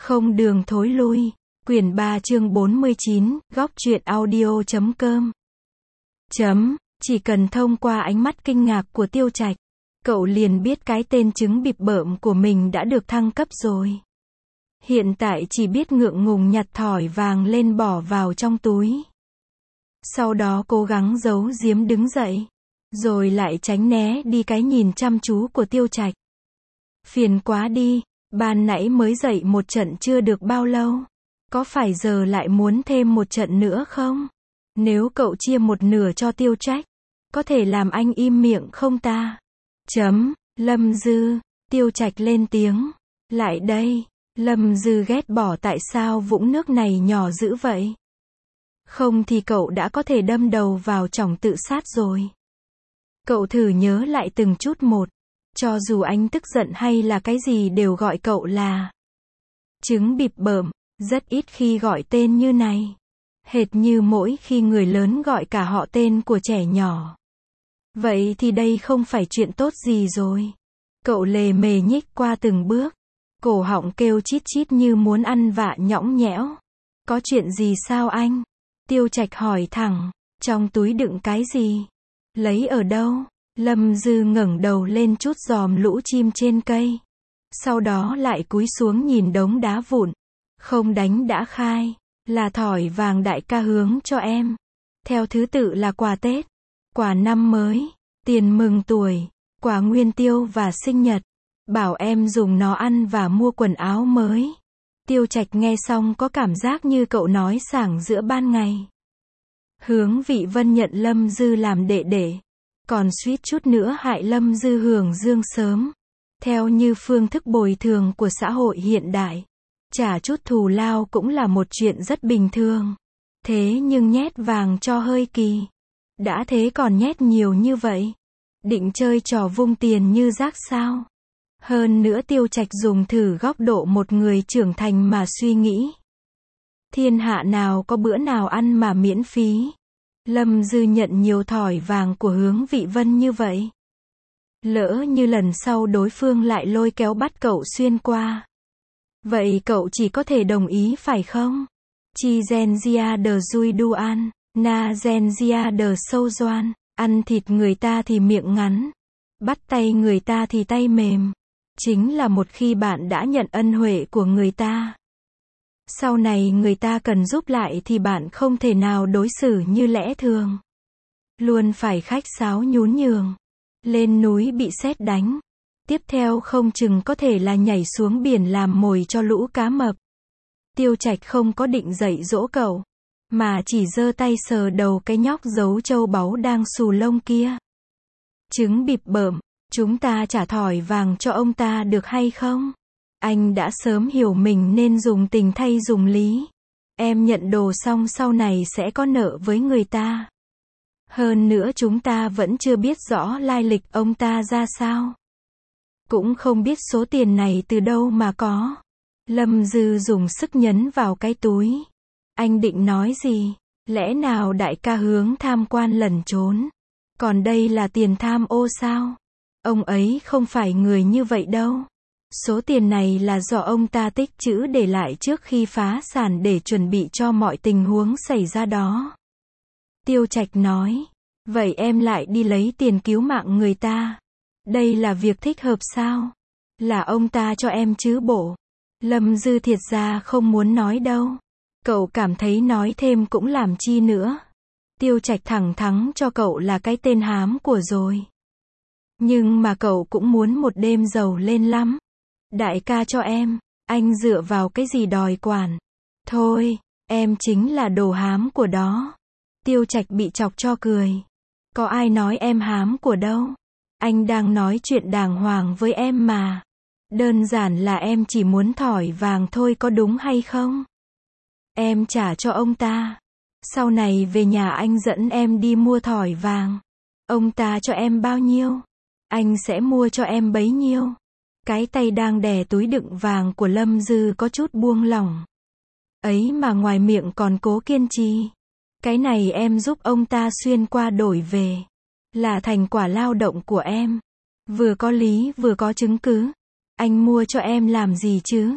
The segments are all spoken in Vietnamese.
Không đường thối lui. Quyển 3 chương 49, góc truyện audio.com. Chỉ cần thông qua ánh mắt kinh ngạc của Tiêu Trạch, cậu liền biết cái tên trứng bịp bợm của mình đã được thăng cấp rồi. Hiện tại chỉ biết ngượng ngùng nhặt thỏi vàng lên bỏ vào trong túi. Sau đó cố gắng giấu giếm đứng dậy, rồi lại tránh né đi cái nhìn chăm chú của Tiêu Trạch. Phiền quá đi, ban nãy mới dậy một trận chưa được bao lâu. Có phải giờ lại muốn thêm một trận nữa không? Nếu cậu chia một nửa cho Tiêu Trạch, có thể làm anh im miệng không ta? Lâm Dư, Tiêu Trạch lên tiếng. Lại đây. Lâm Dư ghét bỏ tại sao vũng nước này nhỏ dữ vậy. Không thì cậu đã có thể đâm đầu vào chỏng tự sát rồi. Cậu thử nhớ lại từng chút một. Cho dù anh tức giận hay là cái gì đều gọi cậu là trứng bịp bợm. Rất ít khi gọi tên như này. Hệt như mỗi khi người lớn gọi cả họ tên của trẻ nhỏ. Vậy thì đây không phải chuyện tốt gì rồi. Cậu lề mề nhích qua từng bước. Cổ họng kêu chít chít như muốn ăn vạ nhõng nhẽo. Có chuyện gì sao anh? Tiêu Trạch hỏi thẳng. Trong túi đựng cái gì? Lấy ở đâu? Lâm Dư ngẩng đầu lên chút giòm lũ chim trên cây. Sau đó lại cúi xuống nhìn đống đá vụn. Không đánh đã khai. Là thỏi vàng đại ca hướng cho em. Theo thứ tự là quà Tết, quà năm mới, tiền mừng tuổi, quà nguyên tiêu và sinh nhật. Bảo em dùng nó ăn và mua quần áo mới. Tiêu Trạch nghe xong có cảm giác như cậu nói sảng giữa ban ngày. Hướng Vị Vân nhận Lâm Dư làm đệ đệ. Còn suýt chút nữa hại Lâm Dư hưởng dương sớm. Theo như phương thức bồi thường của xã hội hiện đại. Trả chút thù lao cũng là một chuyện rất bình thường. Thế nhưng nhét vàng cho hơi kỳ. Đã thế còn nhét nhiều như vậy. Định chơi trò vung tiền như rác sao? Hơn nữa Tiêu Trạch dùng thử góc độ một người trưởng thành mà suy nghĩ. Thiên hạ nào có bữa nào ăn mà miễn phí. Lâm Dư nhận nhiều thỏi vàng của Hướng Vị Vân như vậy. Lỡ như lần sau đối phương lại lôi kéo bắt cậu xuyên qua. Vậy cậu chỉ có thể đồng ý phải không? Chi gen gia de dui duan, na gen gia de sâu doan. Ăn thịt người ta thì miệng ngắn. Bắt tay người ta thì tay mềm. Chính là một khi bạn đã nhận ân huệ của người ta. Sau này người ta cần giúp lại thì bạn không thể nào đối xử như lẽ thường. Luôn phải khách sáo nhún nhường. Lên núi bị sét đánh. Tiếp theo không chừng có thể là nhảy xuống biển làm mồi cho lũ cá mập. Tiêu Trạch không có định dạy dỗ cậu, mà chỉ giơ tay sờ đầu cái nhóc giấu châu báu đang xù lông kia. Trứng bịp bợm, chúng ta trả thỏi vàng cho ông ta được hay không? Anh đã sớm hiểu mình nên dùng tình thay dùng lý. Em nhận đồ xong sau này sẽ có nợ với người ta. Hơn nữa chúng ta vẫn chưa biết rõ lai lịch ông ta ra sao. Cũng không biết số tiền này từ đâu mà có. Lâm Dư dùng sức nhấn vào cái túi. Anh định nói gì? Lẽ nào đại ca Hướng tham quan lẩn trốn? Còn đây là tiền tham ô sao? Ông ấy không phải người như vậy đâu. Số tiền này là do ông ta tích trữ để lại trước khi phá sản để chuẩn bị cho mọi tình huống xảy ra đó. Tiêu Trạch nói. Vậy em lại đi lấy tiền cứu mạng người ta. Đây là việc thích hợp sao? Là ông ta cho em chứ bộ. Lâm Dư thiệt ra không muốn nói đâu. Cậu cảm thấy nói thêm cũng làm chi nữa. Tiêu Trạch thẳng thắn cho cậu là cái tên hám của rồi. Nhưng mà cậu cũng muốn một đêm giàu lên lắm. Đại ca cho em, anh dựa vào cái gì đòi quản. Thôi, em chính là đồ hám của đó. Tiêu Trạch bị chọc cho cười. Có ai nói em hám của đâu. Anh đang nói chuyện đàng hoàng với em mà. Đơn giản là em chỉ muốn thỏi vàng thôi, có đúng hay không? Em trả cho ông ta. Sau này về nhà anh dẫn em đi mua thỏi vàng. Ông ta cho em bao nhiêu? Anh sẽ mua cho em bấy nhiêu. Cái tay đang đè túi đựng vàng của Lâm Dư có chút buông lỏng. Ấy mà ngoài miệng còn cố kiên trì. Cái này em giúp ông ta xuyên qua đổi về. Là thành quả lao động của em. Vừa có lý vừa có chứng cứ. Anh mua cho em làm gì chứ?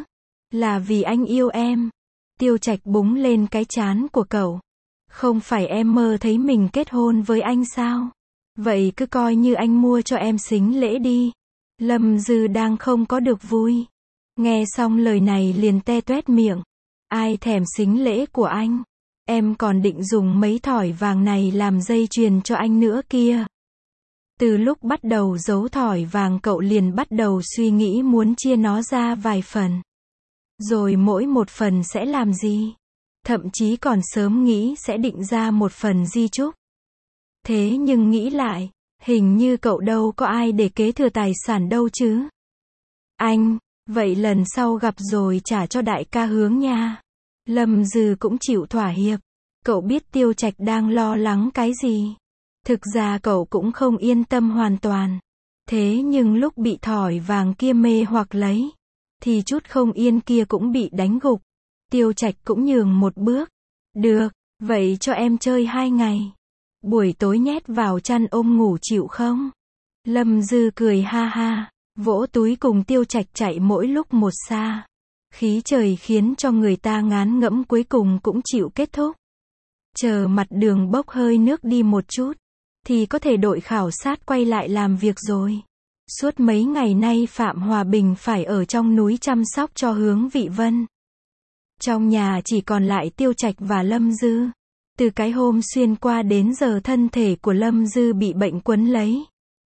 Là vì anh yêu em. Tiêu Trạch búng lên cái trán của cậu. Không phải em mơ thấy mình kết hôn với anh sao? Vậy cứ coi như anh mua cho em sính lễ đi. Lâm Dư đang không có được vui. Nghe xong lời này liền te toét miệng. Ai thèm sính lễ của anh? Em còn định dùng mấy thỏi vàng này làm dây chuyền cho anh nữa kia. Từ lúc bắt đầu giấu thỏi vàng cậu liền bắt đầu suy nghĩ muốn chia nó ra vài phần. Rồi mỗi một phần sẽ làm gì? Thậm chí còn sớm nghĩ sẽ định ra một phần di chúc. Thế nhưng nghĩ lại, hình như cậu đâu có ai để kế thừa tài sản đâu chứ. Anh, vậy lần sau gặp rồi trả cho đại ca Hướng nha. Lâm Dư cũng chịu thỏa hiệp. Cậu biết Tiêu Trạch đang lo lắng cái gì. Thực ra cậu cũng không yên tâm hoàn toàn. Thế nhưng lúc bị thỏi vàng kia mê hoặc lấy, thì chút không yên kia cũng bị đánh gục. Tiêu Trạch cũng nhường một bước. Được, vậy cho em chơi 2 ngày. Buổi tối nhét vào chăn ôm ngủ chịu không? Lâm Dư cười ha ha, vỗ túi cùng Tiêu Trạch chạy mỗi lúc một xa. Khí trời khiến cho người ta ngán ngẫm cuối cùng cũng chịu kết thúc. Chờ mặt đường bốc hơi nước đi một chút, thì có thể đội khảo sát quay lại làm việc rồi. Suốt mấy ngày nay Phạm Hòa Bình phải ở trong núi chăm sóc cho Hướng Vị Vân. Trong nhà chỉ còn lại Tiêu Trạch và Lâm Dư. Từ cái hôm xuyên qua đến giờ thân thể của Lâm Dư bị bệnh quấn lấy.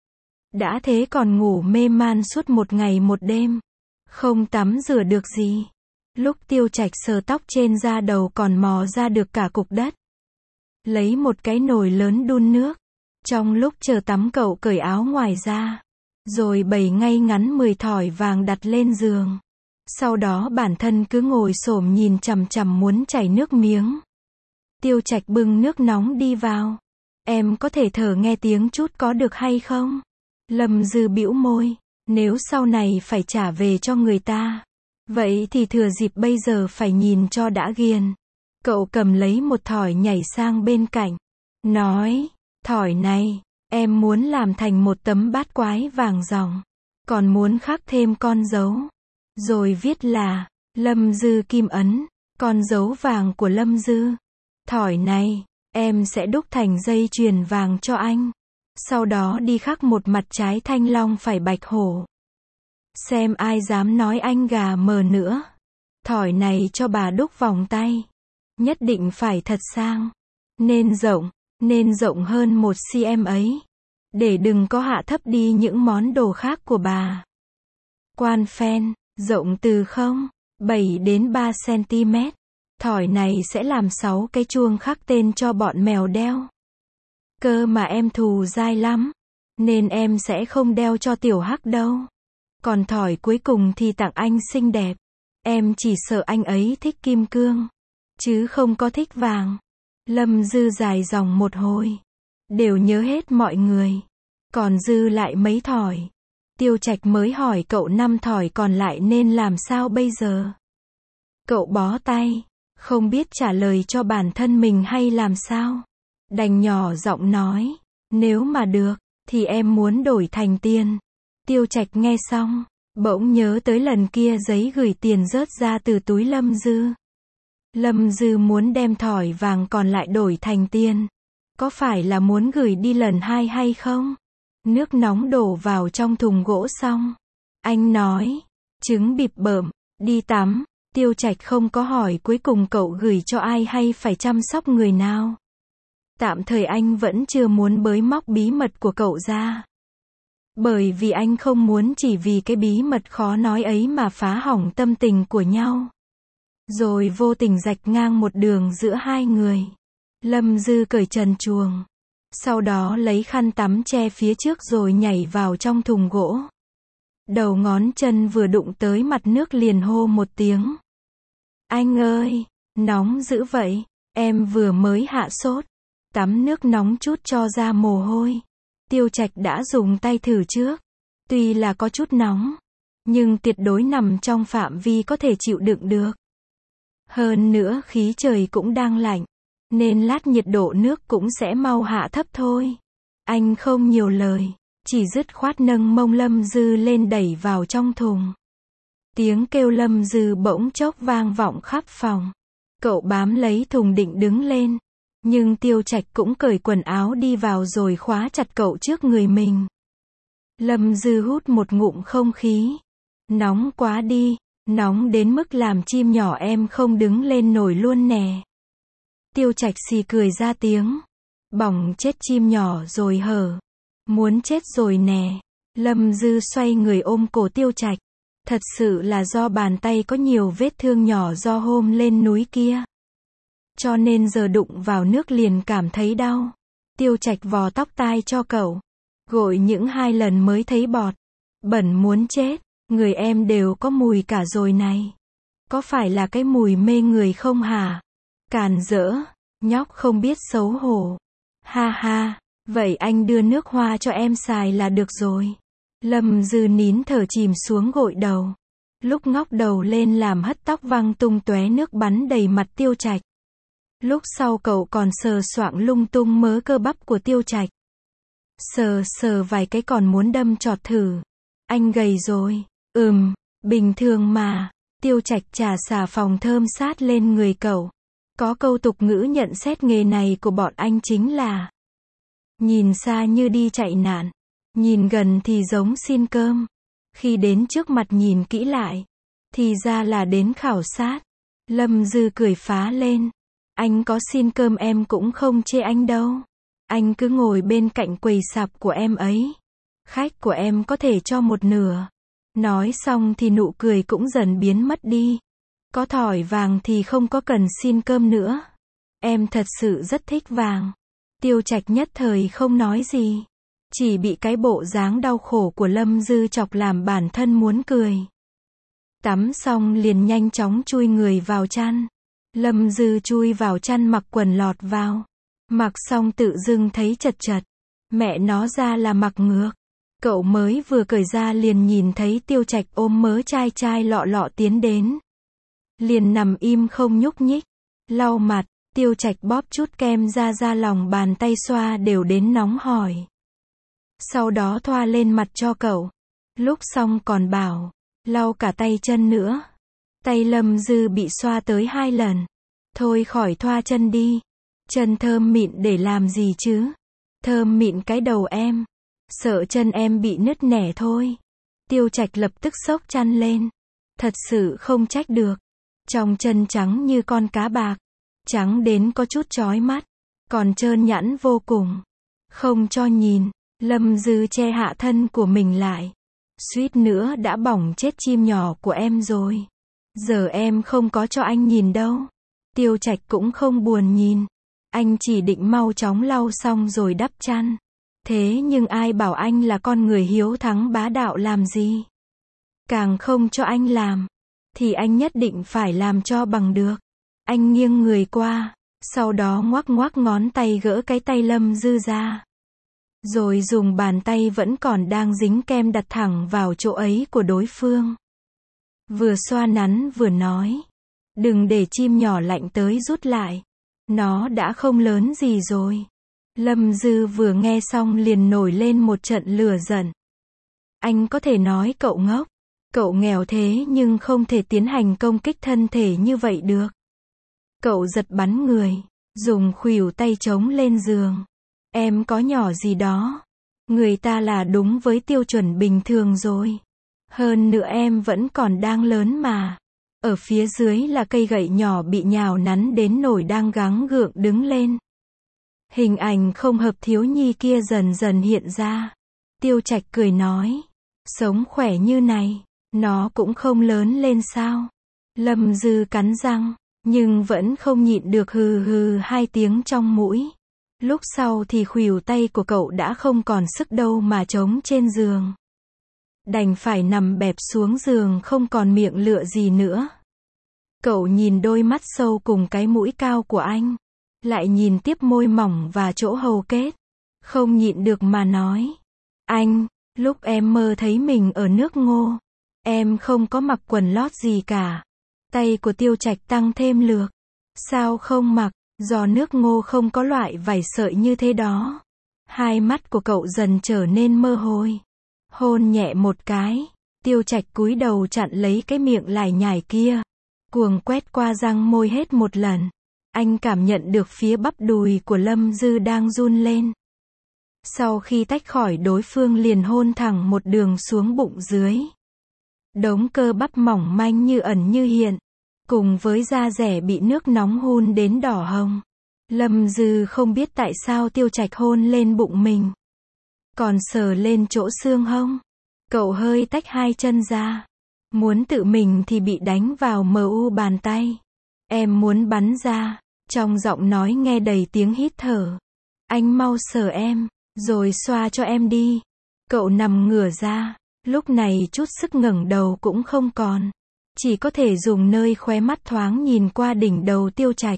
Đã thế còn ngủ mê man suốt một ngày một đêm. Không tắm rửa được gì. Lúc Tiêu Trạch sờ tóc trên da đầu còn mò ra được cả cục đất. Lấy một cái nồi lớn đun nước. Trong lúc chờ tắm cậu cởi áo ngoài ra. Rồi bày ngay ngắn 10 thỏi vàng đặt lên giường. Sau đó bản thân cứ ngồi xổm nhìn chằm chằm muốn chảy nước miếng. Tiêu Trạch bưng nước nóng đi vào. Em có thể thở nghe tiếng chút có được hay không? Lâm Dư bĩu môi. Nếu sau này phải trả về cho người ta, vậy thì thừa dịp bây giờ phải nhìn cho đã ghiền. Cậu cầm lấy một thỏi nhảy sang bên cạnh. Nói, thỏi này, em muốn làm thành một tấm bát quái vàng ròng. Còn muốn khắc thêm con dấu. Rồi viết là, Lâm Dư kim ấn, con dấu vàng của Lâm Dư. Thỏi này, em sẽ đúc thành dây chuyền vàng cho anh. Sau đó đi khắc một mặt trái thanh long phải bạch hổ. Xem ai dám nói anh gà mờ nữa. Thỏi này cho bà đúc vòng tay. Nhất định phải thật sang. Nên rộng hơn 1 cm ấy. Để đừng có hạ thấp đi những món đồ khác của bà. Quan phen, rộng từ 0,7 đến 3 cm. Thỏi này sẽ làm 6 cái chuông khắc tên cho bọn mèo đeo. Cơ mà em thù dai lắm. Nên em sẽ không đeo cho tiểu Hắc đâu. Còn thỏi cuối cùng thì tặng anh xinh đẹp. Em chỉ sợ anh ấy thích kim cương. Chứ không có thích vàng. Lâm Dư dài dòng một hồi. Đều nhớ hết mọi người. Còn dư lại mấy thỏi. Tiêu Trạch mới hỏi cậu 5 thỏi còn lại nên làm sao bây giờ? Cậu bó tay. Không biết trả lời cho bản thân mình hay làm sao. Đành nhỏ giọng nói. Nếu mà được, thì em muốn đổi thành tiền. Tiêu Trạch nghe xong, bỗng nhớ tới lần kia giấy gửi tiền rớt ra từ túi Lâm Dư. Lâm Dư muốn đem thỏi vàng còn lại đổi thành tiền. Có phải là muốn gửi đi lần 2 hay không? Nước nóng đổ vào trong thùng gỗ xong. Anh nói, trứng bịp bợm, đi tắm. Tiêu Trạch không có hỏi cuối cùng cậu gửi cho ai hay phải chăm sóc người nào. Tạm thời anh vẫn chưa muốn bới móc bí mật của cậu ra. Bởi vì anh không muốn chỉ vì cái bí mật khó nói ấy mà phá hỏng tâm tình của nhau. Rồi vô tình rạch ngang một đường giữa hai người. Lâm Dư cởi trần truồng. Sau đó lấy khăn tắm che phía trước rồi nhảy vào trong thùng gỗ. Đầu ngón chân vừa đụng tới mặt nước liền hô một tiếng. Anh ơi, nóng dữ vậy, em vừa mới hạ sốt. Tắm nước nóng chút cho ra mồ hôi. Tiêu Trạch đã dùng tay thử trước. Tuy là có chút nóng, nhưng tuyệt đối nằm trong phạm vi có thể chịu đựng được. Hơn nữa khí trời cũng đang lạnh, nên lát nhiệt độ nước cũng sẽ mau hạ thấp thôi. Anh không nhiều lời, chỉ dứt khoát nâng mông Lâm Dư lên đẩy vào trong thùng. Tiếng kêu Lâm Dư bỗng chốc vang vọng khắp phòng. Cậu bám lấy thùng định đứng lên. Nhưng Tiêu Trạch cũng cởi quần áo đi vào rồi khóa chặt cậu trước người mình. Lâm Dư hút một ngụm không khí. Nóng quá đi, nóng đến mức làm chim nhỏ em không đứng lên nổi luôn nè. Tiêu Trạch xì cười ra tiếng. Bỏng chết chim nhỏ rồi hở. Muốn chết rồi nè. Lâm Dư xoay người ôm cổ Tiêu Trạch. Thật sự là do bàn tay có nhiều vết thương nhỏ do hôm lên núi kia. Cho nên giờ đụng vào nước liền cảm thấy đau. Tiêu Trạch vò tóc tai cho cậu. Gội những 2 lần mới thấy bọt. Bẩn muốn chết. Người em đều có mùi cả rồi này. Có phải là cái mùi mê người không hả? Càn rỡ. Nhóc không biết xấu hổ. Ha ha. Vậy anh đưa nước hoa cho em xài là được rồi. Lâm Dư nín thở chìm xuống gội đầu. Lúc ngóc đầu lên làm hất tóc văng tung tóe nước bắn đầy mặt Tiêu Trạch. Lúc sau cậu còn sờ soạng lung tung mớ cơ bắp của Tiêu Trạch. Sờ vài cái còn muốn đâm chọt thử. Anh gầy rồi. Bình thường mà. Tiêu Trạch chà xà phòng thơm sát lên người cậu. Có câu tục ngữ nhận xét nghề này của bọn anh chính là nhìn xa như đi chạy nạn. Nhìn gần thì giống xin cơm. Khi đến trước mặt nhìn kỹ lại. Thì ra là đến khảo sát. Lâm Dư cười phá lên. Anh có xin cơm em cũng không chê anh đâu. Anh cứ ngồi bên cạnh quầy sạp của em ấy. Khách của em có thể cho một nửa. Nói xong thì nụ cười cũng dần biến mất đi. Có thỏi vàng thì không có cần xin cơm nữa. Em thật sự rất thích vàng. Tiêu Trạch nhất thời không nói gì. Chỉ bị cái bộ dáng đau khổ của Lâm Dư chọc làm bản thân muốn cười. Tắm xong liền nhanh chóng chui người vào chăn. Lâm Dư chui vào chăn mặc quần lọt vào. Mặc xong tự dưng thấy chật chật. Mẹ nó ra là mặc ngược. Cậu mới vừa cởi ra liền nhìn thấy Tiêu Trạch ôm mớ chai chai lọ lọ tiến đến. Liền nằm im không nhúc nhích. Lau mặt, Tiêu Trạch bóp chút kem ra lòng bàn tay xoa đều đến nóng hổi. Sau đó thoa lên mặt cho cậu. Lúc xong còn bảo, lau cả tay chân nữa. Tay Lâm Dư bị xoa tới 2 lần. Thôi khỏi thoa chân đi. Chân thơm mịn để làm gì chứ? Thơm mịn cái đầu em. Sợ chân em bị nứt nẻ thôi. Tiêu Trạch lập tức xốc chăn lên. Thật sự không trách được. Trong chân trắng như con cá bạc. Trắng đến có chút chói mắt. Còn trơn nhẵn vô cùng. Không cho nhìn. Lâm Dư che hạ thân của mình lại. Suýt nữa đã bỏng chết chim nhỏ của em rồi. Giờ em không có cho anh nhìn đâu. Tiêu Trạch cũng không buồn nhìn. Anh chỉ định mau chóng lau xong rồi đắp chăn. Thế nhưng ai bảo anh là con người hiếu thắng bá đạo làm gì? Càng không cho anh làm. Thì anh nhất định phải làm cho bằng được. Anh nghiêng người qua. Sau đó ngoắc ngoắc ngón tay gỡ cái tay Lâm Dư ra. Rồi dùng bàn tay vẫn còn đang dính kem đặt thẳng vào chỗ ấy của đối phương. Vừa xoa nắn vừa nói. Đừng để chim nhỏ lạnh tới rút lại. Nó đã không lớn gì rồi. Lâm Dư vừa nghe xong liền nổi lên một trận lửa giận. Anh có thể nói cậu ngốc. Cậu nghèo thế nhưng không thể tiến hành công kích thân thể như vậy được. Cậu giật bắn người. Dùng khuỷu tay chống lên giường. Em có nhỏ gì đó. Người ta là đúng với tiêu chuẩn bình thường rồi. Hơn nữa em vẫn còn đang lớn mà. Ở phía dưới là cây gậy nhỏ bị nhào nắn đến nổi đang gắng gượng đứng lên. Hình ảnh không hợp thiếu nhi kia dần dần hiện ra. Tiêu Trạch cười nói. Sống khỏe như này. Nó cũng không lớn lên sao. Lâm Dư cắn răng. Nhưng vẫn không nhịn được hừ hừ 2 tiếng trong mũi. Lúc sau thì khuỷu tay của cậu đã không còn sức đâu mà chống trên giường. Đành phải nằm bẹp xuống giường không còn miệng lựa gì nữa. Cậu nhìn đôi mắt sâu cùng cái mũi cao của anh. Lại nhìn tiếp môi mỏng và chỗ hầu kết. Không nhịn được mà nói. Anh, lúc em mơ thấy mình ở nước Ngô. Em không có mặc quần lót gì cả. Tay của Tiêu Trạch tăng thêm lược. Sao không mặc? Do nước Ngô không có loại vải sợi như thế đó. 2 mắt của cậu dần trở nên mơ hôi. Hôn nhẹ một cái. Tiêu Trạch cúi đầu chặn lấy cái miệng lải nhải kia, cuồng quét qua răng môi hết một lần. Anh cảm nhận được phía bắp đùi của Lâm Dư đang run lên. Sau khi tách khỏi đối phương liền hôn thẳng một đường xuống bụng dưới. Đống cơ bắp mỏng manh như ẩn như hiện, cùng với da dẻ bị nước nóng hun đến đỏ hồng. Lâm Dư không biết tại sao Tiêu Trạch hôn lên bụng mình, còn sờ lên chỗ xương hông. Cậu hơi tách hai chân ra, muốn tự mình thì bị đánh vào mu bàn tay. Em muốn bắn ra, trong giọng nói nghe đầy tiếng hít thở. Anh mau sờ em, rồi xoa cho em đi. Cậu nằm ngửa ra, lúc này chút sức ngẩng đầu cũng không còn, chỉ có thể dùng nơi khóe mắt thoáng nhìn qua đỉnh đầu Tiêu Trạch.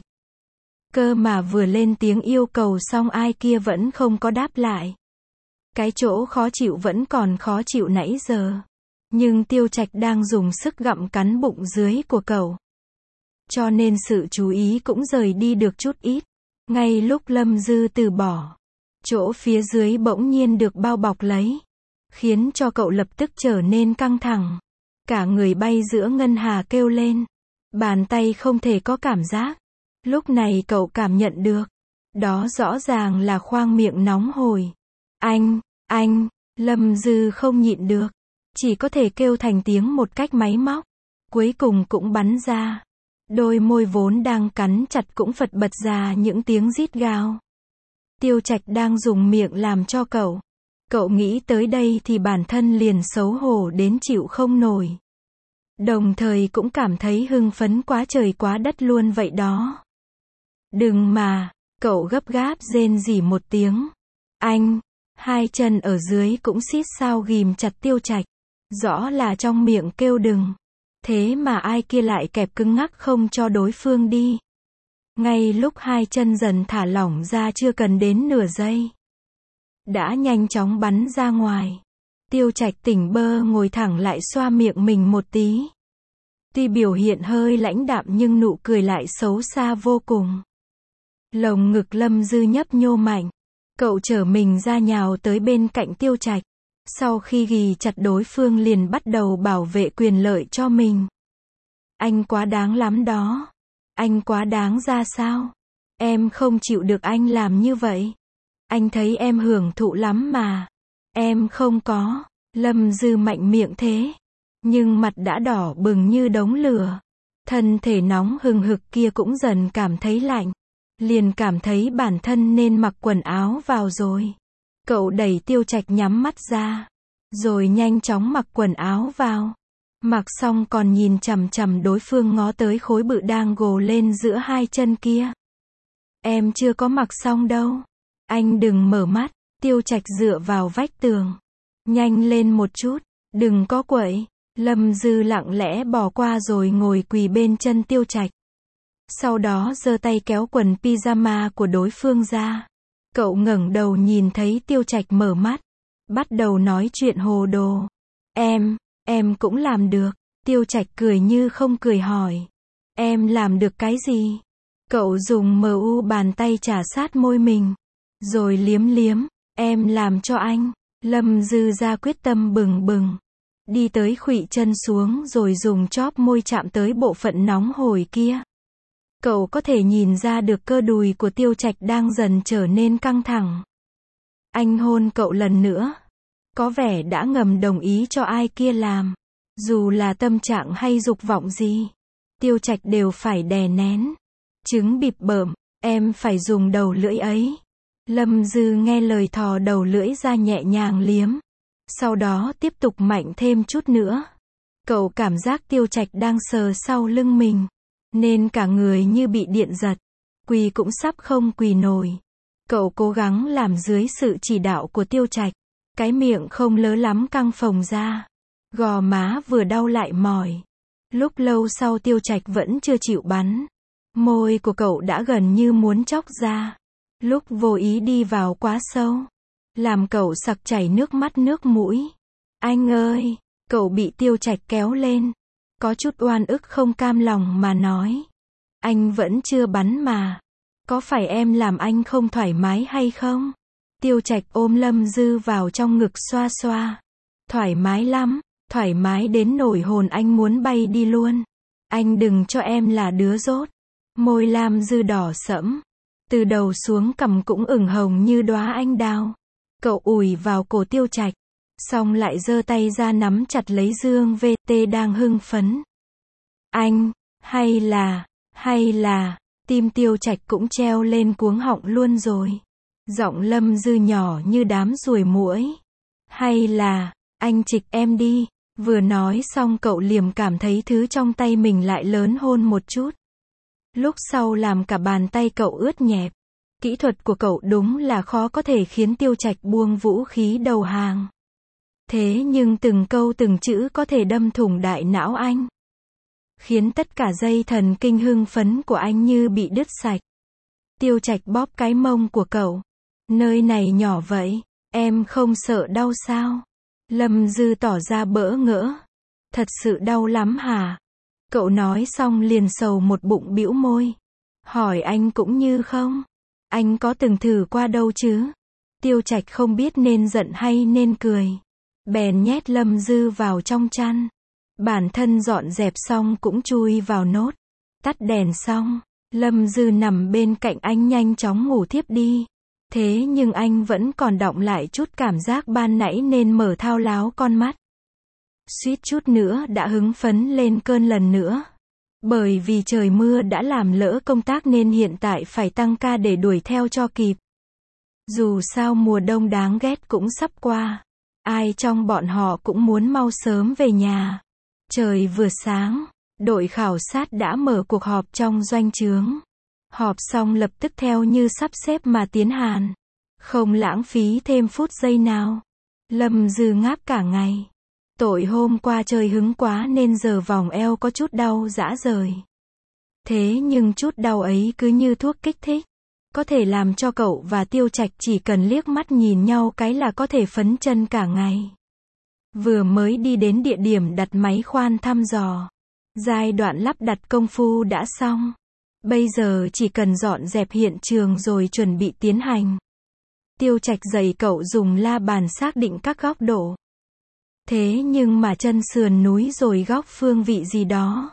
Cơ mà vừa lên tiếng yêu cầu xong ai kia vẫn không có đáp lại. Cái chỗ khó chịu vẫn còn khó chịu nãy giờ, nhưng Tiêu Trạch đang dùng sức gặm cắn bụng dưới của cậu, cho nên sự chú ý cũng rời đi được chút ít. Ngay lúc Lâm Dư từ bỏ, chỗ phía dưới bỗng nhiên được bao bọc lấy, khiến cho cậu lập tức trở nên căng thẳng. Cả người bay giữa ngân hà kêu lên. Bàn tay không thể có cảm giác. Lúc này cậu cảm nhận được, đó rõ ràng là khoang miệng nóng hổi. Anh, Lâm Dư không nhịn được, chỉ có thể kêu thành tiếng một cách máy móc, cuối cùng cũng bắn ra. Đôi môi vốn đang cắn chặt cũng phật bật ra những tiếng rít gào. Tiêu Trạch đang dùng miệng làm cho cậu. Cậu nghĩ tới đây thì bản thân liền xấu hổ đến chịu không nổi. Đồng thời cũng cảm thấy hưng phấn quá trời quá đất luôn vậy đó. Đừng mà, cậu gấp gáp rên rỉ một tiếng. Anh, hai chân ở dưới cũng xít sao ghìm chặt Tiêu Trạch. Rõ là trong miệng kêu đừng. Thế mà ai kia lại kẹp cứng ngắc không cho đối phương đi. Ngay lúc hai chân dần thả lỏng ra chưa cần đến nửa giây, đã nhanh chóng bắn ra ngoài. Tiêu Trạch tỉnh bơ ngồi thẳng lại xoa miệng mình một tí. Tuy biểu hiện hơi lãnh đạm nhưng nụ cười lại xấu xa vô cùng. Lồng ngực Lâm Dư nhấp nhô mạnh. Cậu trở mình ra nhào tới bên cạnh Tiêu Trạch. Sau khi ghì chặt đối phương liền bắt đầu bảo vệ quyền lợi cho mình. Anh quá đáng lắm đó. Anh quá đáng ra sao? Em không chịu được anh làm như vậy. Anh thấy em hưởng thụ lắm mà. Em không có. Lâm Dư mạnh miệng thế, nhưng mặt đã đỏ bừng như đống lửa. Thân thể nóng hừng hực kia cũng dần cảm thấy lạnh. Liền cảm thấy bản thân nên mặc quần áo vào rồi. Cậu đẩy Tiêu Trạch nhắm mắt ra, rồi nhanh chóng mặc quần áo vào. Mặc xong còn nhìn chằm chằm đối phương ngó tới khối bự đang gồ lên giữa hai chân kia. Em chưa có mặc xong đâu. Anh đừng mở mắt. Tiêu Trạch dựa vào vách tường. Nhanh lên một chút, đừng có quậy. Lâm Dư lặng lẽ bỏ qua rồi ngồi quỳ bên chân Tiêu Trạch. Sau đó giơ tay kéo quần pyjama của đối phương ra. Cậu ngẩng đầu nhìn thấy Tiêu Trạch mở mắt, bắt đầu nói chuyện hồ đồ. Em cũng làm được. Tiêu Trạch cười như không cười hỏi. Em làm được cái gì? Cậu dùng mu bàn tay chà sát môi mình, rồi liếm liếm. Em làm cho anh. Lâm Dư ra quyết tâm bừng bừng. Đi tới khuỵu chân xuống rồi dùng chóp môi chạm tới bộ phận nóng hổi kia. Cậu có thể nhìn ra được cơ đùi của Tiêu Trạch đang dần trở nên căng thẳng. Anh hôn cậu lần nữa. Có vẻ đã ngầm đồng ý cho ai kia làm. Dù là tâm trạng hay dục vọng gì, Tiêu Trạch đều phải đè nén. Trứng bịp bợm, em phải dùng đầu lưỡi ấy. Lâm Dư nghe lời thò đầu lưỡi ra nhẹ nhàng liếm. Sau đó tiếp tục mạnh thêm chút nữa. Cậu cảm giác Tiêu Trạch đang sờ sau lưng mình, nên cả người như bị điện giật. Quỳ cũng sắp không quỳ nổi. Cậu cố gắng làm dưới sự chỉ đạo của Tiêu Trạch. Cái miệng không lớ lắm căng phồng ra. Gò má vừa đau lại mỏi. Lúc lâu sau Tiêu Trạch vẫn chưa chịu bắn. Môi của cậu đã gần như muốn chóc ra. Lúc vô ý đi vào quá sâu, làm cậu sặc chảy nước mắt nước mũi. Anh ơi! Cậu bị Tiêu Trạch kéo lên. Có chút oan ức không cam lòng mà nói. Anh vẫn chưa bắn mà. Có phải em làm anh không thoải mái hay không? Tiêu Trạch ôm Lâm Dư vào trong ngực xoa xoa. Thoải mái lắm. thoải mái đến nỗi hồn anh muốn bay đi luôn. Anh đừng cho em là đứa dốt. Môi Lam Dư đỏ sẫm, từ đầu xuống cằm cũng ửng hồng như đóa anh đào. Cậu ủi vào cổ Tiêu Trạch, xong lại giơ tay ra nắm chặt lấy Dương VT đang hưng phấn. Anh, hay là, tim Tiêu Trạch cũng treo lên cuống họng luôn rồi. Giọng Lâm Dư nhỏ như đám ruồi muỗi. Hay là, anh trịch em đi. Vừa nói xong cậu liềm cảm thấy thứ trong tay mình lại lớn hôn một chút. Lúc sau làm cả bàn tay cậu ướt nhẹp. Kỹ thuật của cậu đúng là khó có thể khiến Tiêu Trạch buông vũ khí đầu hàng. Thế nhưng từng câu từng chữ có thể đâm thủng đại não anh. Khiến tất cả dây thần kinh hưng phấn của anh như bị đứt sạch. Tiêu Trạch bóp cái mông của cậu. Nơi này nhỏ vậy, em không sợ đau sao? Lâm Dư tỏ ra bỡ ngỡ. Thật sự đau lắm hả? Cậu nói xong liền sầu một bụng bĩu môi. Hỏi anh cũng như không. Anh có từng thử qua đâu chứ? Tiêu Trạch không biết nên giận hay nên cười. Bèn nhét Lâm Dư vào trong chăn. Bản thân dọn dẹp xong cũng chui vào nốt. Tắt đèn xong, Lâm Dư nằm bên cạnh anh nhanh chóng ngủ thiếp đi. Thế nhưng anh vẫn còn đọng lại chút cảm giác ban nãy nên mở thao láo con mắt. Suýt chút nữa đã hứng phấn lên cơn lần nữa. Bởi vì trời mưa đã làm lỡ công tác nên hiện tại phải tăng ca để đuổi theo cho kịp. Dù sao mùa đông đáng ghét cũng sắp qua. Ai trong bọn họ cũng muốn mau sớm về nhà. Trời vừa sáng, đội khảo sát đã mở cuộc họp trong doanh trướng. Họp xong lập tức theo như sắp xếp mà tiến hành. Không lãng phí thêm phút giây nào. Lâm Dư ngáp cả ngày. Tội hôm qua trời hứng quá nên giờ vòng eo có chút đau rã rời. Thế nhưng chút đau ấy cứ như thuốc kích thích. Có thể làm cho cậu và Tiêu Trạch chỉ cần liếc mắt nhìn nhau cái là có thể phấn chân cả ngày. Vừa mới đi đến địa điểm đặt máy khoan thăm dò. Giai đoạn lắp đặt công phu đã xong. Bây giờ chỉ cần dọn dẹp hiện trường rồi chuẩn bị tiến hành. Tiêu Trạch dạy cậu dùng la bàn xác định các góc độ. Thế nhưng mà chân sườn núi rồi góc phương vị gì đó.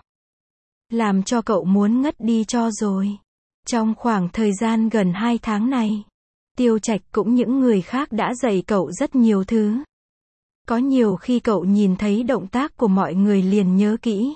Làm cho cậu muốn ngất đi cho rồi. Trong khoảng thời gian gần 2 tháng này, Tiêu Trạch cũng những người khác đã dạy cậu rất nhiều thứ. Có nhiều khi cậu nhìn thấy động tác của mọi người liền nhớ kỹ.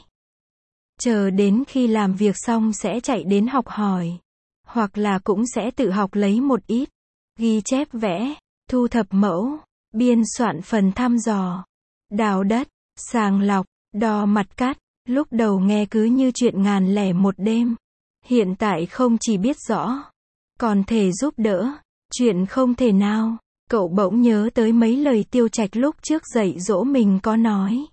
Chờ đến khi làm việc xong sẽ chạy đến học hỏi. Hoặc là cũng sẽ tự học lấy một ít. Ghi chép vẽ, thu thập mẫu, biên soạn phần thăm dò, đào đất, sàng lọc, đo mặt cắt. Lúc đầu nghe cứ như chuyện ngàn lẻ một đêm. Hiện tại không chỉ biết rõ, còn thể giúp đỡ. Chuyện không thể nào. Cậu bỗng nhớ tới mấy lời Tiêu Trạch lúc trước dạy dỗ mình có nói.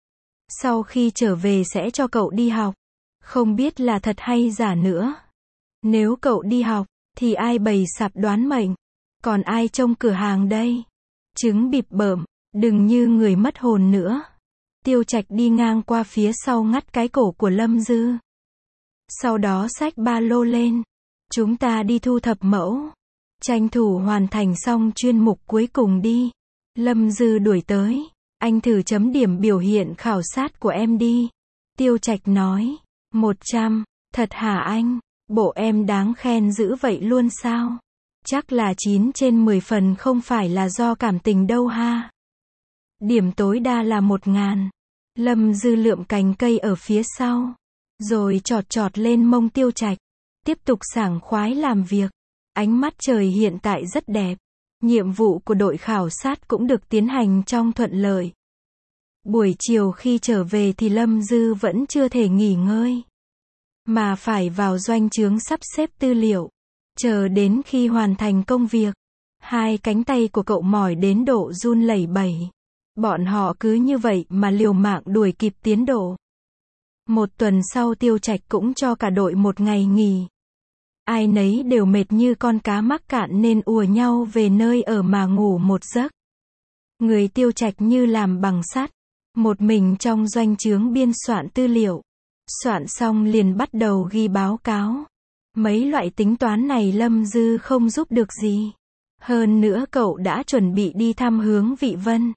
Sau khi trở về sẽ cho cậu đi học. Không biết là thật hay giả nữa. Nếu cậu đi học, thì ai bày sạp đoán mệnh? Còn ai trông cửa hàng đây? Trứng bịp bợm, đừng như người mất hồn nữa. Tiêu Trạch đi ngang qua phía sau ngắt cái cổ của Lâm Dư. Sau đó xách ba lô lên. Chúng ta đi thu thập mẫu. Tranh thủ hoàn thành xong chuyên mục cuối cùng đi. Lâm Dư đuổi tới. Anh thử chấm điểm biểu hiện khảo sát của em đi. Tiêu Trạch nói. 100. Thật hả anh? Bộ em đáng khen dữ vậy luôn sao? Chắc là 9 trên 10 phần không phải là do cảm tình đâu ha. Điểm tối đa là 1000. Lâm Dư lượm cành cây ở phía sau. Rồi chọt chọt lên mông Tiêu Trạch. Tiếp tục sảng khoái làm việc. Ánh mắt trời hiện tại rất đẹp. Nhiệm vụ của đội khảo sát cũng được tiến hành trong thuận lợi. Buổi chiều khi trở về thì Lâm Dư vẫn chưa thể nghỉ ngơi. Mà phải vào doanh trướng sắp xếp tư liệu. Chờ đến khi hoàn thành công việc. Hai cánh tay của cậu mỏi đến độ run lẩy bẩy. Bọn họ cứ như vậy mà liều mạng đuổi kịp tiến độ. Một tuần sau Tiêu Trạch cũng cho cả đội một ngày nghỉ. Ai nấy đều mệt như con cá mắc cạn nên ùa nhau về nơi ở mà ngủ một giấc. Người Tiêu Trạch như làm bằng sắt. Một mình trong doanh trướng biên soạn tư liệu. Soạn xong liền bắt đầu ghi báo cáo. Mấy loại tính toán này Lâm Dư không giúp được gì. Hơn nữa cậu đã chuẩn bị đi thăm Hướng Vị Vân.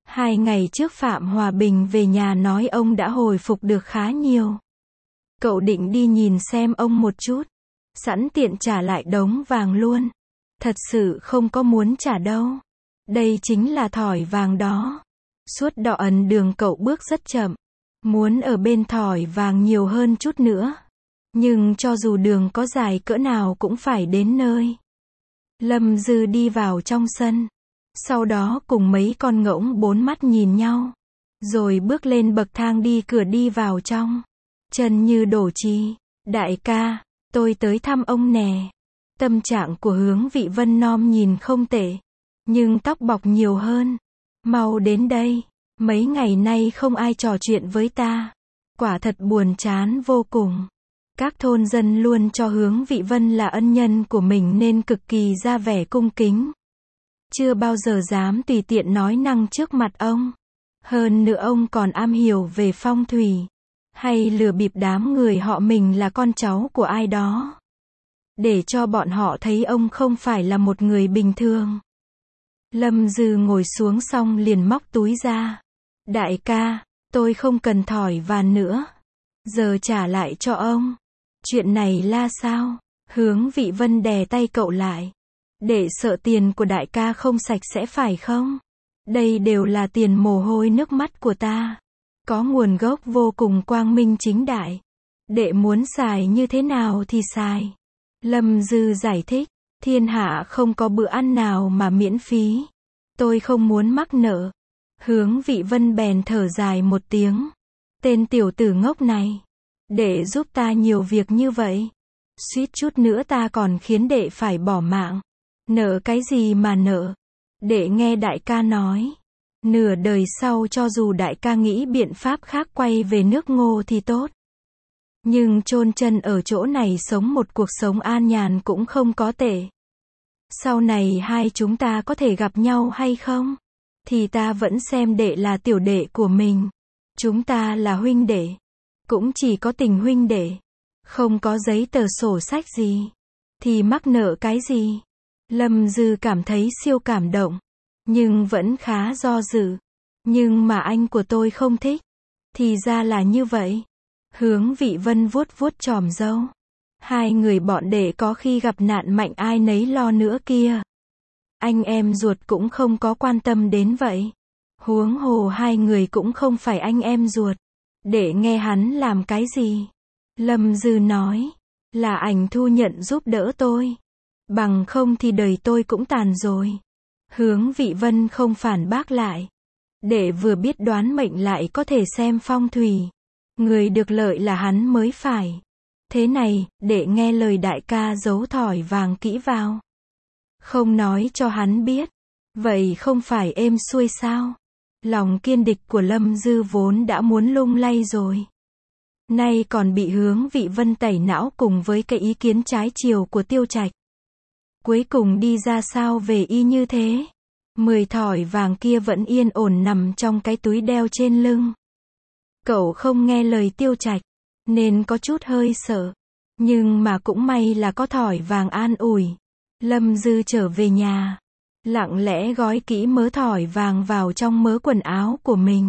2 ngày trước Phạm Hòa Bình về nhà nói ông đã hồi phục được khá nhiều. Cậu định đi nhìn xem ông một chút. Sẵn tiện trả lại đống vàng luôn. Thật sự không có muốn trả đâu. Đây chính là thỏi vàng đó. Suốt đoạn đường cậu bước rất chậm. Muốn ở bên thỏi vàng nhiều hơn chút nữa. Nhưng cho dù đường có dài cỡ nào cũng phải đến nơi. Lâm Dư đi vào trong sân. Sau đó cùng mấy con ngỗng 4 mắt nhìn nhau. Rồi bước lên bậc thang đi cửa đi vào trong. Chân như đổ chi. Đại ca, tôi tới thăm ông nè. Tâm trạng của Hướng Vị Vân Nom nhìn không tệ. Nhưng tóc bọc nhiều hơn. Mau đến đây. Mấy ngày nay không ai trò chuyện với ta. Quả thật buồn chán vô cùng. Các thôn dân luôn cho Hướng Vị Vân là ân nhân của mình nên cực kỳ ra vẻ cung kính. Chưa bao giờ dám tùy tiện nói năng trước mặt ông. Hơn nữa ông còn am hiểu về phong thủy. Hay lừa bịp đám người họ mình là con cháu của ai đó. Để cho bọn họ thấy ông không phải là một người bình thường. Lâm Dư ngồi xuống xong liền móc túi ra. Đại ca, tôi không cần thỏi vàng nữa. Giờ trả lại cho ông. Chuyện này là sao? Hướng Vị Vân đè tay cậu lại. Để sợ tiền của đại ca không sạch sẽ phải không? Đây đều là tiền mồ hôi nước mắt của ta. Có nguồn gốc vô cùng quang minh chính đại. Đệ muốn xài như thế nào thì xài. Lâm Dư giải thích. Thiên hạ không có bữa ăn nào mà miễn phí. Tôi không muốn mắc nợ. Hướng Vị Vân bèn thở dài một tiếng. Tên tiểu tử ngốc này. Đệ giúp ta nhiều việc như vậy. Suýt chút nữa ta còn khiến đệ phải bỏ mạng. Nợ cái gì mà nợ. Đệ nghe đại ca nói. Nửa đời sau cho dù đại ca nghĩ biện pháp khác quay về nước Ngô thì tốt. Nhưng chôn chân ở chỗ này sống một cuộc sống an nhàn cũng không có tệ. Sau này hai chúng ta có thể gặp nhau hay không? Thì ta vẫn xem đệ là tiểu đệ của mình. Chúng ta là huynh đệ. Cũng chỉ có tình huynh đệ. Không có giấy tờ sổ sách gì. Thì mắc nợ cái gì? Lâm Dư cảm thấy siêu cảm động. Nhưng vẫn khá do dự. Nhưng mà anh của tôi không thích. Thì ra là như vậy. Hướng Vị Vân vuốt vuốt chòm râu. Hai người bọn đệ có khi gặp nạn mạnh ai nấy lo nữa kia. Anh em ruột cũng không có quan tâm đến vậy. Huống hồ hai người cũng không phải anh em ruột. Để nghe hắn làm cái gì? Lâm Dư nói. Là ảnh thu nhận giúp đỡ tôi. Bằng không thì đời tôi cũng tàn rồi. Hướng Vị Vân không phản bác lại. Để vừa biết đoán mệnh lại có thể xem phong thủy. Người được lợi là hắn mới phải. Thế này, để nghe lời đại ca giấu thỏi vàng kỹ vào. Không nói cho hắn biết. Vậy không phải êm xuôi sao? Lòng kiên địch của Lâm Dư vốn đã muốn lung lay rồi. Nay còn bị Hướng Vị Vân tẩy não cùng với cái ý kiến trái chiều của Tiêu Trạch. Cuối cùng đi ra sao về y như thế. 10 thỏi vàng kia vẫn yên ổn nằm trong cái túi đeo trên lưng. Cậu không nghe lời Tiêu Trạch, nên có chút hơi sợ. Nhưng mà cũng may là có thỏi vàng an ủi. Lâm Dư trở về nhà. Lặng lẽ gói kỹ mớ thỏi vàng vào trong mớ quần áo của mình.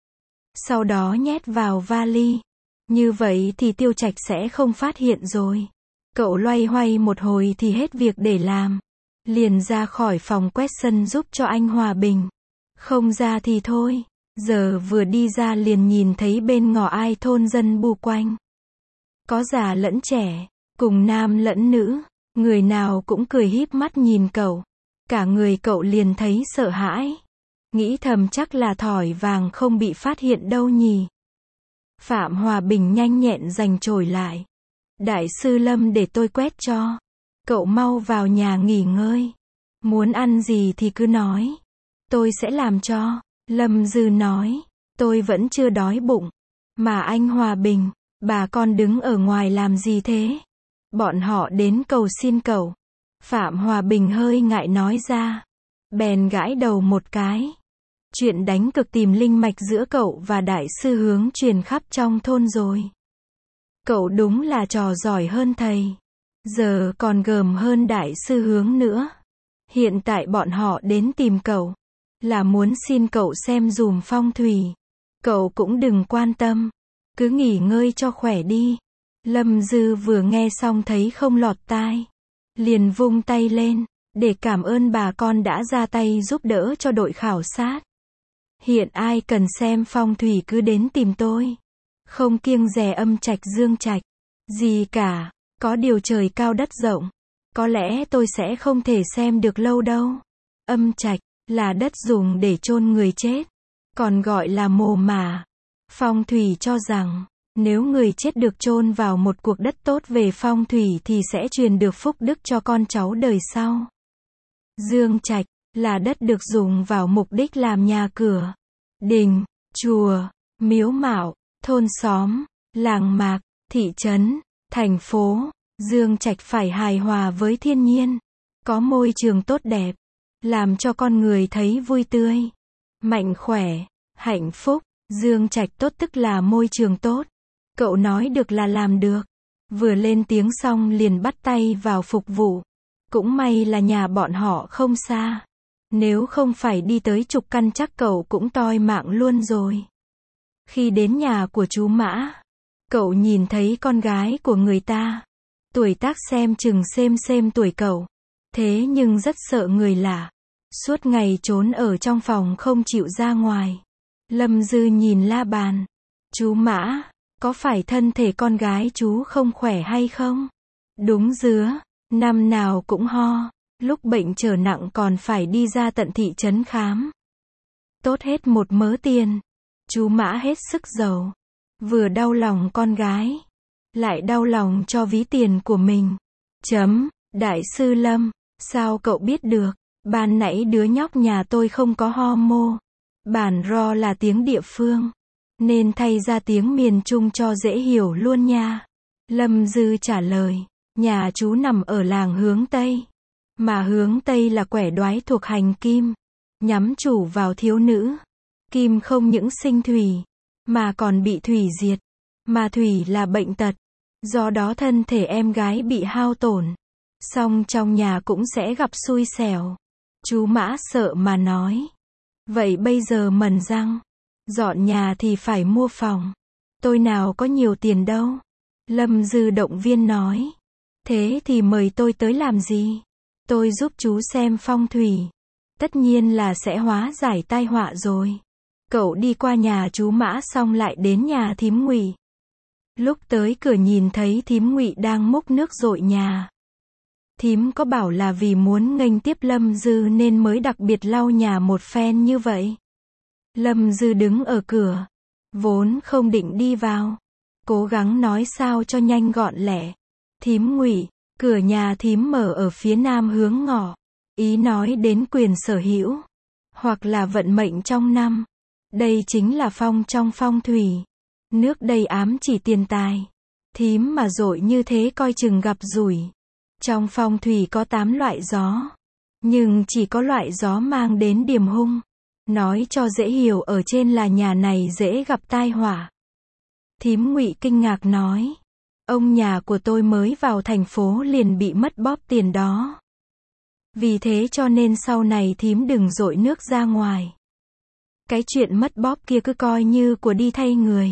Sau đó nhét vào vali. Như vậy thì Tiêu Trạch sẽ không phát hiện rồi. Cậu loay hoay một hồi thì hết việc để làm. Liền ra khỏi phòng quét sân giúp cho anh Hòa Bình. Không ra thì thôi. Giờ vừa đi ra liền nhìn thấy bên ngõ ai thôn dân bu quanh. Có già lẫn trẻ, cùng nam lẫn nữ. Người nào cũng cười híp mắt nhìn cậu. Cả người cậu liền thấy sợ hãi. Nghĩ thầm chắc là thỏi vàng không bị phát hiện đâu nhỉ. Phạm Hòa Bình nhanh nhẹn giành chổi lại. Đại sư Lâm để tôi quét cho. Cậu mau vào nhà nghỉ ngơi. Muốn ăn gì thì cứ nói. Tôi sẽ làm cho. Lâm Dư nói. Tôi vẫn chưa đói bụng. Mà anh Hòa Bình, bà con đứng ở ngoài làm gì thế? Bọn họ đến cầu xin cậu. Phạm Hòa Bình hơi ngại nói ra. Bèn gãi đầu một cái. Chuyện đánh cực tìm linh mạch giữa cậu và đại sư Hướng truyền khắp trong thôn rồi. Cậu đúng là trò giỏi hơn thầy. Giờ còn gờm hơn đại sư Hướng nữa. Hiện tại bọn họ đến tìm cậu là muốn xin cậu xem dùm phong thủy. Cậu cũng đừng quan tâm, cứ nghỉ ngơi cho khỏe đi. Lâm Dư vừa nghe xong thấy không lọt tai, liền vung tay lên, để cảm ơn bà con đã ra tay giúp đỡ cho đội khảo sát. Hiện ai cần xem phong thủy cứ đến tìm tôi. Không kiêng dè âm trạch dương trạch gì cả, có điều trời cao đất rộng, có lẽ tôi sẽ không thể xem được lâu đâu. Âm trạch là đất dùng để chôn người chết, còn gọi là mồ mả. Phong thủy cho rằng, nếu người chết được chôn vào một cuộc đất tốt về phong thủy thì sẽ truyền được phúc đức cho con cháu đời sau. Dương trạch là đất được dùng vào mục đích làm nhà cửa, đình, chùa, miếu mạo, thôn xóm, làng mạc, thị trấn, thành phố. Dương trạch phải hài hòa với thiên nhiên, có môi trường tốt đẹp, làm cho con người thấy vui tươi, mạnh khỏe, hạnh phúc. Dương trạch tốt tức là môi trường tốt. Cậu nói được là làm được. Vừa lên tiếng xong liền bắt tay vào phục vụ. Cũng may là nhà bọn họ không xa. Nếu không phải đi tới chục căn chắc cậu cũng toi mạng luôn rồi. Khi đến nhà của chú Mã, cậu nhìn thấy con gái của người ta. Tuổi tác xem chừng xem tuổi cậu. Thế nhưng rất sợ người lạ. Suốt ngày trốn ở trong phòng không chịu ra ngoài. Lâm Dư nhìn la bàn. Chú Mã, có phải thân thể con gái chú không khỏe hay không? Đúng dứa, năm nào cũng ho, lúc bệnh trở nặng còn phải đi ra tận thị trấn khám. Tốt hết một mớ tiền. Chú Mã hết sức giàu. Vừa đau lòng con gái, lại đau lòng cho ví tiền của mình. Đại sư Lâm, sao cậu biết được? Ban nãy đứa nhóc nhà tôi không có ho mô. Bản ro là tiếng địa phương, nên thay ra tiếng miền Trung cho dễ hiểu luôn nha. Lâm Dư trả lời, nhà chú nằm ở làng hướng Tây. Mà hướng Tây là quẻ đoái thuộc hành kim, nhắm chủ vào thiếu nữ. Kim không những sinh thủy, mà còn bị thủy diệt. Mà thủy là bệnh tật, do đó thân thể em gái bị hao tổn. Xong trong nhà cũng sẽ gặp xui xẻo. Chú Mã sợ mà nói. Vậy bây giờ mần răng, dọn nhà thì phải mua phòng. Tôi nào có nhiều tiền đâu. Lâm Dư động viên nói. Thế thì mời tôi tới làm gì? Tôi giúp chú xem phong thủy. Tất nhiên là sẽ hóa giải tai họa rồi. Cậu đi qua nhà chú Mã xong lại đến nhà thím Ngụy. Lúc tới cửa nhìn thấy thím Ngụy đang múc nước dội nhà. Thím có bảo là vì muốn nghênh tiếp Lâm Dư nên mới đặc biệt lau nhà một phen như vậy. Lâm Dư đứng ở cửa, vốn không định đi vào, cố gắng nói sao cho nhanh gọn lẹ. Thím Ngụy, cửa nhà thím mở ở phía nam hướng ngọ, ý nói đến quyền sở hữu, hoặc là vận mệnh trong năm. Đây chính là phong trong phong thủy. Nước đây ám chỉ tiền tài. Thím mà dội như thế coi chừng gặp rủi. Trong phong thủy có 8 loại gió, nhưng chỉ có loại gió mang đến điềm hung. Nói cho dễ hiểu ở trên là nhà này dễ gặp tai họa. Thím Ngụy kinh ngạc nói, ông nhà của tôi mới vào thành phố liền bị mất bóp tiền đó. Vì thế cho nên sau này thím đừng dội nước ra ngoài. Cái chuyện mất bóp kia cứ coi như của đi thay người.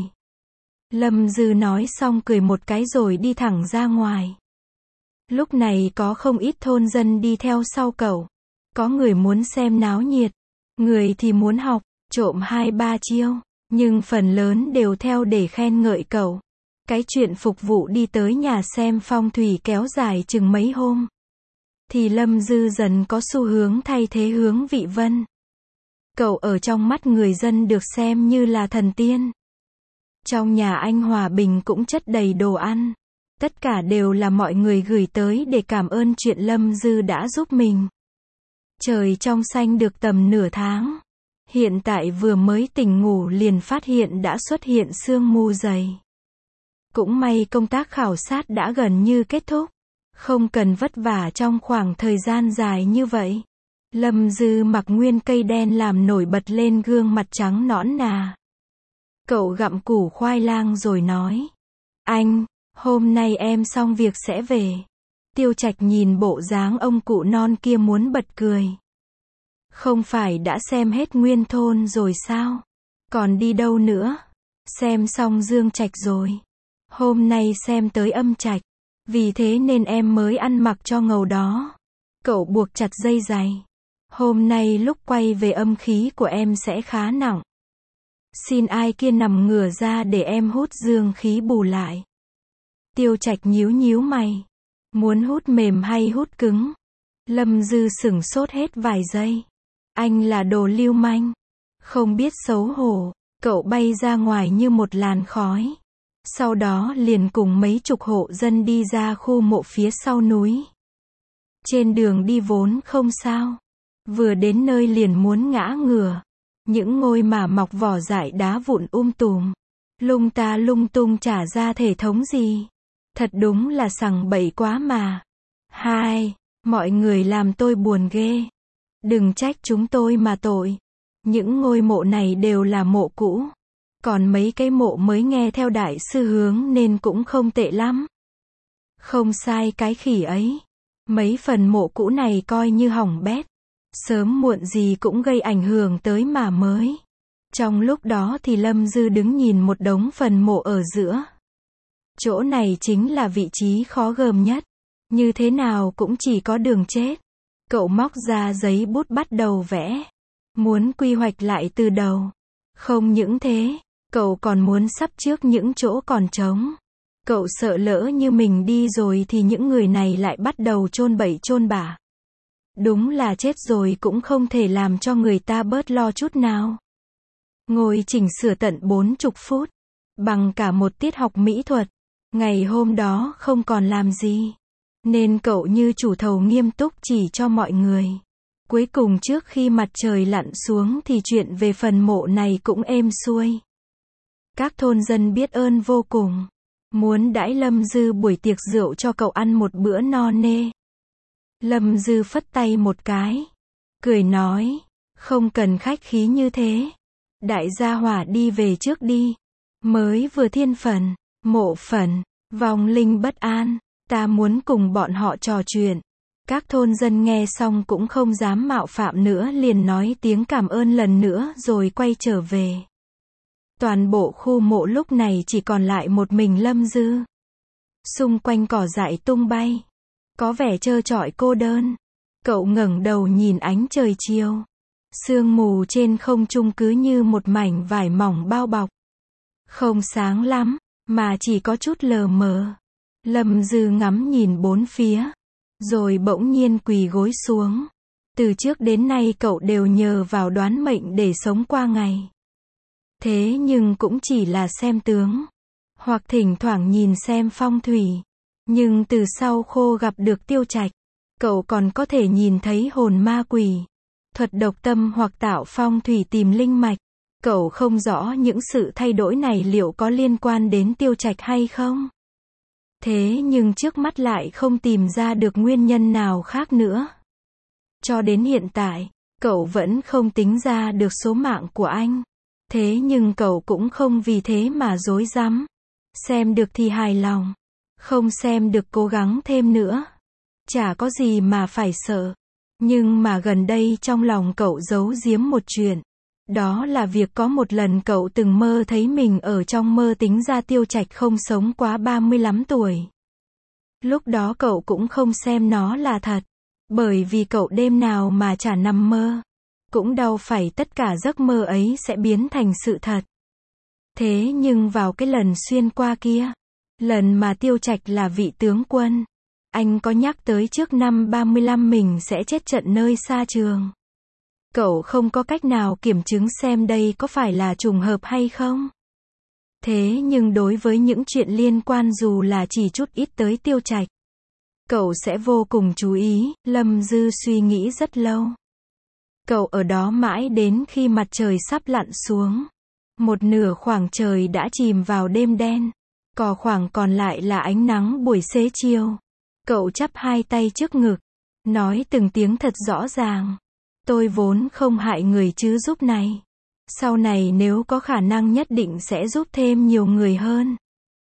Lâm Dư nói xong cười một cái rồi đi thẳng ra ngoài. Lúc này có không ít thôn dân đi theo sau cậu. Có người muốn xem náo nhiệt, người thì muốn học, trộm 2-3 chiêu, nhưng phần lớn đều theo để khen ngợi cậu. Cái chuyện phục vụ đi tới nhà xem phong thủy kéo dài chừng mấy hôm. Thì Lâm Dư dần có xu hướng thay thế hướng vị vân. Cậu ở trong mắt người dân được xem như là thần tiên. Trong nhà anh Hòa Bình cũng chất đầy đồ ăn. Tất cả đều là mọi người gửi tới để cảm ơn chuyện Lâm Dư đã giúp mình. Trời trong xanh được tầm nửa tháng. Hiện tại vừa mới tỉnh ngủ liền phát hiện đã xuất hiện sương mù dày. Cũng may công tác khảo sát đã gần như kết thúc. Không cần vất vả trong khoảng thời gian dài như vậy. Lâm Dư mặc nguyên cây đen làm nổi bật lên gương mặt trắng nõn nà. Cậu gặm củ khoai lang rồi nói. Anh, hôm nay em xong việc sẽ về. Tiêu Trạch nhìn bộ dáng ông cụ non kia muốn bật cười. Không phải đã xem hết nguyên thôn rồi sao? Còn đi đâu nữa? Xem xong Dương Trạch rồi. Hôm nay xem tới Âm Trạch. Vì thế nên em mới ăn mặc cho ngầu đó. Cậu buộc chặt dây giày. Hôm nay lúc quay về âm khí của em sẽ khá nặng. Xin ai kia nằm ngửa ra để em hút dương khí bù lại. Tiêu Trạch nhíu nhíu mày. Muốn hút mềm hay hút cứng? Lâm Dư sửng sốt hết vài giây. Anh là đồ lưu manh. Không biết xấu hổ. Cậu bay ra ngoài như một làn khói. Sau đó liền cùng mấy chục hộ dân đi ra khu mộ phía sau núi. Trên đường đi vốn không sao. Vừa đến nơi liền muốn ngã ngửa. Những ngôi mà mọc vỏ dại đá vụn tùm. Lung ta lung tung chả ra thể thống gì. Thật đúng là sằng bậy quá mà. Hai, mọi người làm tôi buồn ghê. Đừng trách chúng tôi mà tội. Những ngôi mộ này đều là mộ cũ. Còn mấy cái mộ mới nghe theo đại sư hướng nên cũng không tệ lắm. Không sai cái khỉ ấy. Mấy phần mộ cũ này coi như hỏng bét. Sớm muộn gì cũng gây ảnh hưởng tới mà mới. Trong lúc đó thì Lâm Dư đứng nhìn một đống phần mộ ở giữa. Chỗ này chính là vị trí khó gờm nhất. Như thế nào cũng chỉ có đường chết. Cậu móc ra giấy bút bắt đầu vẽ. Muốn quy hoạch lại từ đầu. Không những thế, cậu còn muốn sắp trước những chỗ còn trống. Cậu sợ lỡ như mình đi rồi thì những người này lại bắt đầu chôn bậy chôn bả. Đúng là chết rồi cũng không thể làm cho người ta bớt lo chút nào. Ngồi chỉnh sửa tận 40 phút. Bằng cả một tiết học mỹ thuật. Ngày hôm đó không còn làm gì. Nên cậu như chủ thầu nghiêm túc chỉ cho mọi người. Cuối cùng trước khi mặt trời lặn xuống thì chuyện về phần mộ này cũng êm xuôi. Các thôn dân biết ơn vô cùng. Muốn đãi Lâm Dư buổi tiệc rượu cho cậu ăn một bữa no nê. Lâm Dư phất tay một cái. Cười nói. Không cần khách khí như thế. Đại gia hỏa đi về trước đi. Mới vừa thiên phần, mộ phần, vong linh bất an. Ta muốn cùng bọn họ trò chuyện. Các thôn dân nghe xong cũng không dám mạo phạm nữa liền nói tiếng cảm ơn lần nữa rồi quay trở về. Toàn bộ khu mộ lúc này chỉ còn lại một mình Lâm Dư. Xung quanh cỏ dại tung bay. Có vẻ trơ trọi cô đơn. Cậu ngẩng đầu nhìn ánh trời chiều. Sương mù trên không trung cứ như một mảnh vải mỏng bao bọc. Không sáng lắm, mà chỉ có chút lờ mờ. Lâm Dư ngắm nhìn bốn phía. Rồi bỗng nhiên quỳ gối xuống. Từ trước đến nay cậu đều nhờ vào đoán mệnh để sống qua ngày. Thế nhưng cũng chỉ là xem tướng. Hoặc thỉnh thoảng nhìn xem phong thủy. Nhưng từ sau khô gặp được Tiêu Trạch. Cậu còn có thể nhìn thấy hồn ma quỷ. Thuật độc tâm hoặc tạo phong thủy tìm linh mạch. Cậu không rõ những sự thay đổi này liệu có liên quan đến Tiêu Trạch hay không. Thế nhưng trước mắt lại không tìm ra được nguyên nhân nào khác nữa. Cho đến hiện tại, cậu vẫn không tính ra được số mạng của anh. Thế nhưng cậu cũng không vì thế mà rối rắm. Xem được thì hài lòng. Không xem được cố gắng thêm nữa. Chả có gì mà phải sợ. Nhưng mà gần đây trong lòng cậu giấu giếm một chuyện. Đó là việc có một lần cậu từng mơ thấy mình ở trong mơ tính ra Tiêu Trạch không sống quá 35 tuổi. Lúc đó cậu cũng không xem nó là thật. Bởi vì cậu đêm nào mà chả nằm mơ. Cũng đau phải tất cả giấc mơ ấy sẽ biến thành sự thật. Thế nhưng vào cái lần xuyên qua kia. Lần mà Tiêu Trạch là vị tướng quân. Anh có nhắc tới trước năm 35 mình sẽ chết trận nơi xa trường. Cậu không có cách nào kiểm chứng xem đây có phải là trùng hợp hay không. Thế nhưng đối với những chuyện liên quan dù là chỉ chút ít tới Tiêu Trạch, cậu sẽ vô cùng chú ý. Lâm Dư suy nghĩ rất lâu. Cậu ở đó mãi đến khi mặt trời sắp lặn xuống. Một nửa khoảng trời đã chìm vào đêm đen. Còn khoảng còn lại là ánh nắng buổi xế chiều. Cậu chắp hai tay trước ngực. Nói từng tiếng thật rõ ràng. Tôi vốn không hại người chứ giúp này. Sau này nếu có khả năng nhất định sẽ giúp thêm nhiều người hơn.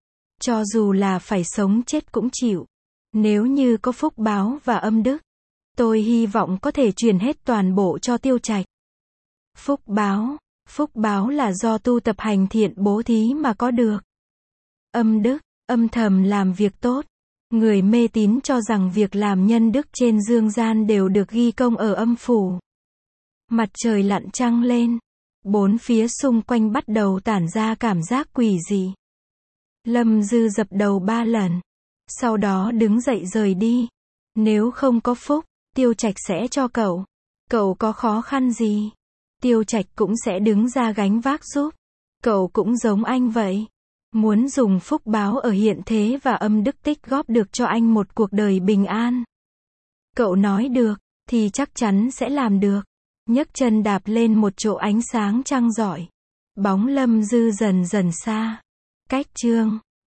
Cho dù là phải sống chết cũng chịu. Nếu như có phúc báo và âm đức. Tôi hy vọng có thể truyền hết toàn bộ cho Tiêu Trạch. Phúc báo. Phúc báo là do tu tập hành thiện bố thí mà có được. Âm đức, âm thầm làm việc tốt. Người mê tín cho rằng việc làm nhân đức trên dương gian đều được ghi công ở âm phủ. Mặt trời lặn trăng lên. Bốn phía xung quanh bắt đầu tản ra cảm giác quỷ dị. Lâm Dư dập đầu 3 lần. Sau đó đứng dậy rời đi. Nếu không có phúc, Tiêu Trạch sẽ cho cậu. Cậu có khó khăn gì? Tiêu Trạch cũng sẽ đứng ra gánh vác giúp. Cậu cũng giống anh vậy. Muốn dùng phúc báo ở hiện thế và âm đức tích góp được cho anh một cuộc đời bình an. Cậu nói được, thì chắc chắn sẽ làm được. Nhấc chân đạp lên một chỗ ánh sáng trăng rọi. Bóng Lâm Dư dần dần xa. Cách chương